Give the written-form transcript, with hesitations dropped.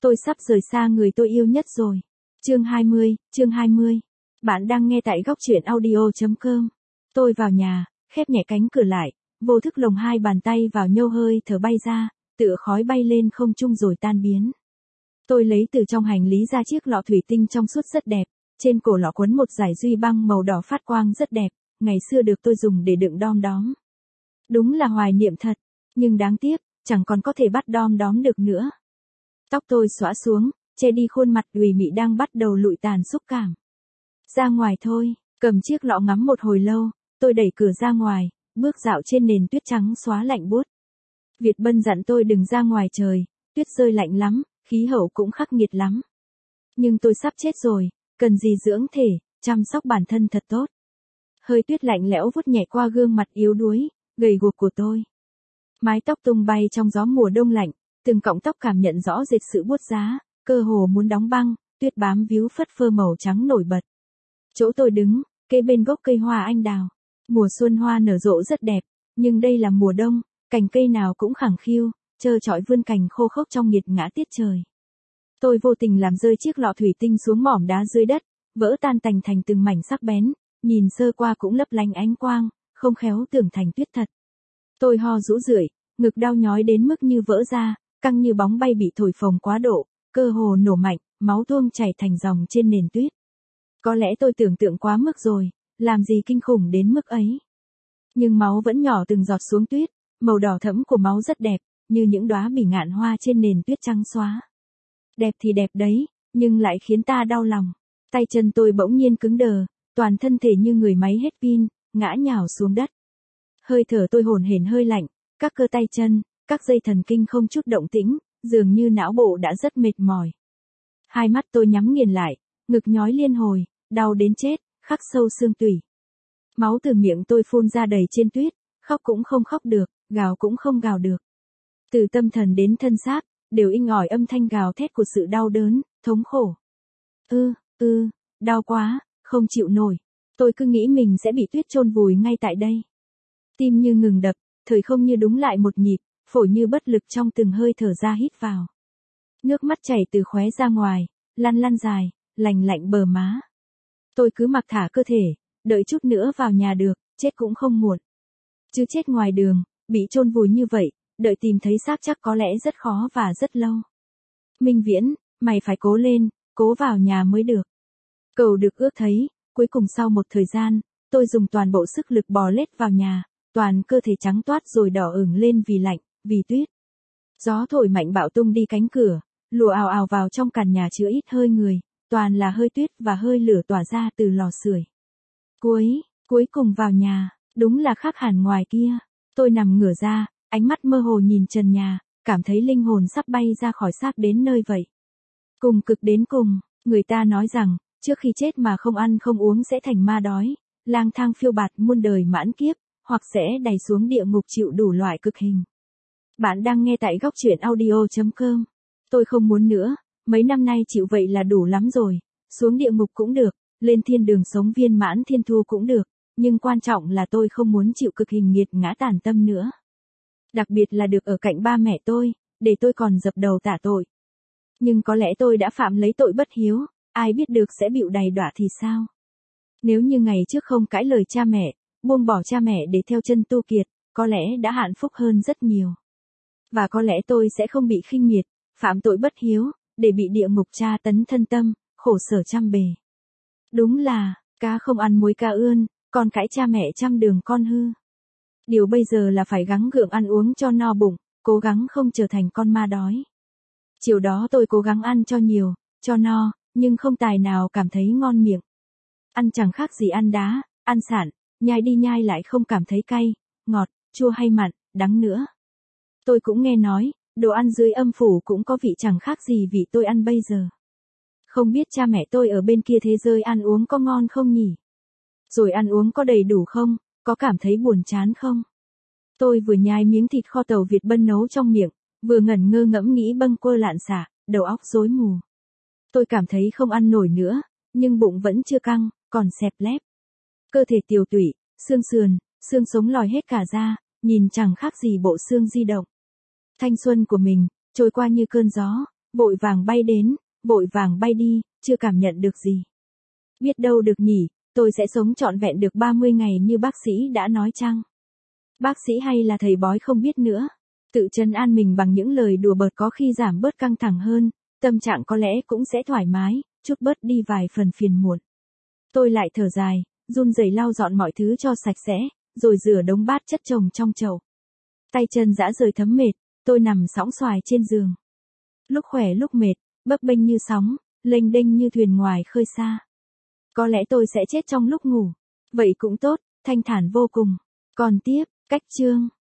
Tôi sắp rời xa người tôi yêu nhất rồi. Chương 20. Bạn đang nghe tại góc truyện audio.com. Tôi vào nhà, khép nhẹ cánh cửa lại, vô thức lồng hai bàn tay vào nhâu hơi thở bay ra, tựa khói bay lên không trung rồi tan biến. Tôi lấy từ trong hành lý ra chiếc lọ thủy tinh trong suốt rất đẹp, trên cổ lọ quấn một dải duy băng màu đỏ phát quang rất đẹp, ngày xưa được tôi dùng để đựng đom đóm. Đúng là hoài niệm thật, nhưng đáng tiếc, chẳng còn có thể bắt đom đóm được nữa. Tóc tôi xõa xuống, che đi khuôn mặt ủy mị đang bắt đầu lụi tàn xúc cảm. Ra ngoài thôi, cầm chiếc lọ ngắm một hồi lâu, tôi đẩy cửa ra ngoài, bước dạo trên nền tuyết trắng xóa lạnh buốt. Việt Bân dặn tôi đừng ra ngoài trời, tuyết rơi lạnh lắm, khí hậu cũng khắc nghiệt lắm. Nhưng tôi sắp chết rồi, cần gì dưỡng thể, chăm sóc bản thân thật tốt. Hơi tuyết lạnh lẽo vuốt nhẹ qua gương mặt yếu đuối, gầy guộc của tôi. Mái tóc tung bay trong gió mùa đông lạnh, từng cọng tóc cảm nhận rõ rệt sự buốt giá, cơ hồ muốn đóng băng, tuyết bám víu phất phơ màu trắng nổi bật. Chỗ tôi đứng, kế bên gốc cây hoa anh đào. Mùa xuân hoa nở rộ rất đẹp, nhưng đây là mùa đông, cành cây nào cũng khẳng khiu, trơ trọi vươn cành khô khốc trong nghiệt ngã tiết trời. Tôi vô tình làm rơi chiếc lọ thủy tinh xuống mỏm đá dưới đất, vỡ tan tành thành từng mảnh sắc bén, nhìn sơ qua cũng lấp lánh ánh quang, không khéo tưởng thành tuyết thật. Tôi ho rũ rượi, ngực đau nhói đến mức như vỡ ra, căng như bóng bay bị thổi phồng quá độ, cơ hồ nổ mạnh, máu tuôn chảy thành dòng trên nền tuyết. Có lẽ tôi tưởng tượng quá mức rồi, làm gì kinh khủng đến mức ấy. Nhưng máu vẫn nhỏ từng giọt xuống tuyết, màu đỏ thẫm của máu rất đẹp, như những đóa bỉ ngạn hoa trên nền tuyết trắng xóa. Đẹp thì đẹp đấy, nhưng lại khiến ta đau lòng. Tay chân tôi bỗng nhiên cứng đờ, toàn thân thể như người máy hết pin, ngã nhào xuống đất. Hơi thở tôi hổn hển hơi lạnh, các cơ tay chân, các dây thần kinh không chút động tĩnh, dường như não bộ đã rất mệt mỏi. Hai mắt tôi nhắm nghiền lại, ngực nhói liên hồi, đau đến chết, khắc sâu xương tủy. Máu từ miệng tôi phun ra đầy trên tuyết, khóc cũng không khóc được, gào cũng không gào được. Từ tâm thần đến thân xác, đều inh ỏi âm thanh gào thét của sự đau đớn, thống khổ. Đau quá, không chịu nổi. Tôi cứ nghĩ mình sẽ bị tuyết chôn vùi ngay tại đây. Tim như ngừng đập, thời không như đúng lại một nhịp, phổi như bất lực trong từng hơi thở ra hít vào. Nước mắt chảy từ khóe ra ngoài, lăn lăn dài, lành lạnh bờ má. Tôi cứ mặc thả cơ thể, đợi chút nữa vào nhà được, chết cũng không muộn. Chứ chết ngoài đường, bị chôn vùi như vậy, đợi tìm thấy xác chắc có lẽ rất khó và rất lâu. Minh Viễn, mày phải cố lên, cố vào nhà mới được. Cầu được ước thấy, cuối cùng sau một thời gian, tôi dùng toàn bộ sức lực bò lết vào nhà, toàn cơ thể trắng toát rồi đỏ ửng lên vì lạnh, vì tuyết. Gió thổi mạnh bạo tung đi cánh cửa, lùa ào ào vào trong căn nhà chứa ít hơi người, toàn là hơi tuyết và hơi lửa tỏa ra từ lò sưởi. Cuối cùng vào nhà, đúng là khác hẳn ngoài kia. Tôi nằm ngửa ra, ánh mắt mơ hồ nhìn trần nhà, cảm thấy linh hồn sắp bay ra khỏi xác đến nơi vậy. Cùng cực đến cùng, người ta nói rằng, trước khi chết mà không ăn không uống sẽ thành ma đói, lang thang phiêu bạt muôn đời mãn kiếp, hoặc sẽ đày xuống địa ngục chịu đủ loại cực hình. Bạn đang nghe tại góc truyện audio.com. Tôi không muốn nữa, mấy năm nay chịu vậy là đủ lắm rồi, xuống địa ngục cũng được, lên thiên đường sống viên mãn thiên thu cũng được, nhưng quan trọng là tôi không muốn chịu cực hình nghiệt ngã tàn tâm nữa. Đặc biệt là được ở cạnh ba mẹ tôi, để tôi còn dập đầu tạ tội. Nhưng có lẽ tôi đã phạm lấy tội bất hiếu, ai biết được sẽ bịu đầy đọa thì sao? Nếu như ngày trước không cãi lời cha mẹ, buông bỏ cha mẹ để theo chân tu kiệt, có lẽ đã hạnh phúc hơn rất nhiều. Và có lẽ tôi sẽ không bị khinh miệt, phạm tội bất hiếu, để bị địa ngục tra tấn thân tâm, khổ sở trăm bề. Đúng là, cá không ăn muối cá ươn, con cãi cha mẹ trăm đường con hư. Điều bây giờ là phải gắng gượng ăn uống cho no bụng, cố gắng không trở thành con ma đói. Chiều đó tôi cố gắng ăn cho nhiều, cho no, nhưng không tài nào cảm thấy ngon miệng. Ăn chẳng khác gì ăn đá, ăn sạn, nhai đi nhai lại không cảm thấy cay, ngọt, chua hay mặn, đắng nữa. Tôi cũng nghe nói, đồ ăn dưới âm phủ cũng có vị chẳng khác gì vị tôi ăn bây giờ. Không biết cha mẹ tôi ở bên kia thế giới ăn uống có ngon không nhỉ? Rồi ăn uống có đầy đủ không? Có cảm thấy buồn chán không? Tôi vừa nhai miếng thịt kho tàu Việt Bân nấu trong miệng, vừa ngẩn ngơ ngẫm nghĩ bâng quơ lạn xả, đầu óc rối mù. Tôi cảm thấy không ăn nổi nữa, nhưng bụng vẫn chưa căng, còn xẹp lép. Cơ thể tiều tụy, xương sườn, xương sống lòi hết cả ra, nhìn chẳng khác gì bộ xương di động. Thanh xuân của mình, trôi qua như cơn gió, Vội vàng bay đến, vội vàng bay đi, chưa cảm nhận được gì. Biết đâu được nhỉ, tôi sẽ sống trọn vẹn được 30 ngày như bác sĩ đã nói chăng? Bác sĩ hay là thầy bói không biết nữa. Tự trấn an mình bằng những lời đùa bợt có khi giảm bớt căng thẳng hơn, tâm trạng có lẽ cũng sẽ thoải mái, chút bớt đi vài phần phiền muộn. Tôi lại thở dài, run rẩy lau dọn mọi thứ cho sạch sẽ, rồi rửa đống bát chất chồng trong chậu. Tay chân rã rời thấm mệt, tôi nằm sõng xoài trên giường. Lúc khỏe lúc mệt, bấp bênh như sóng, lênh đênh như thuyền ngoài khơi xa. Có lẽ tôi sẽ chết trong lúc ngủ. Vậy cũng tốt, thanh thản vô cùng. Còn tiếp, cách chương.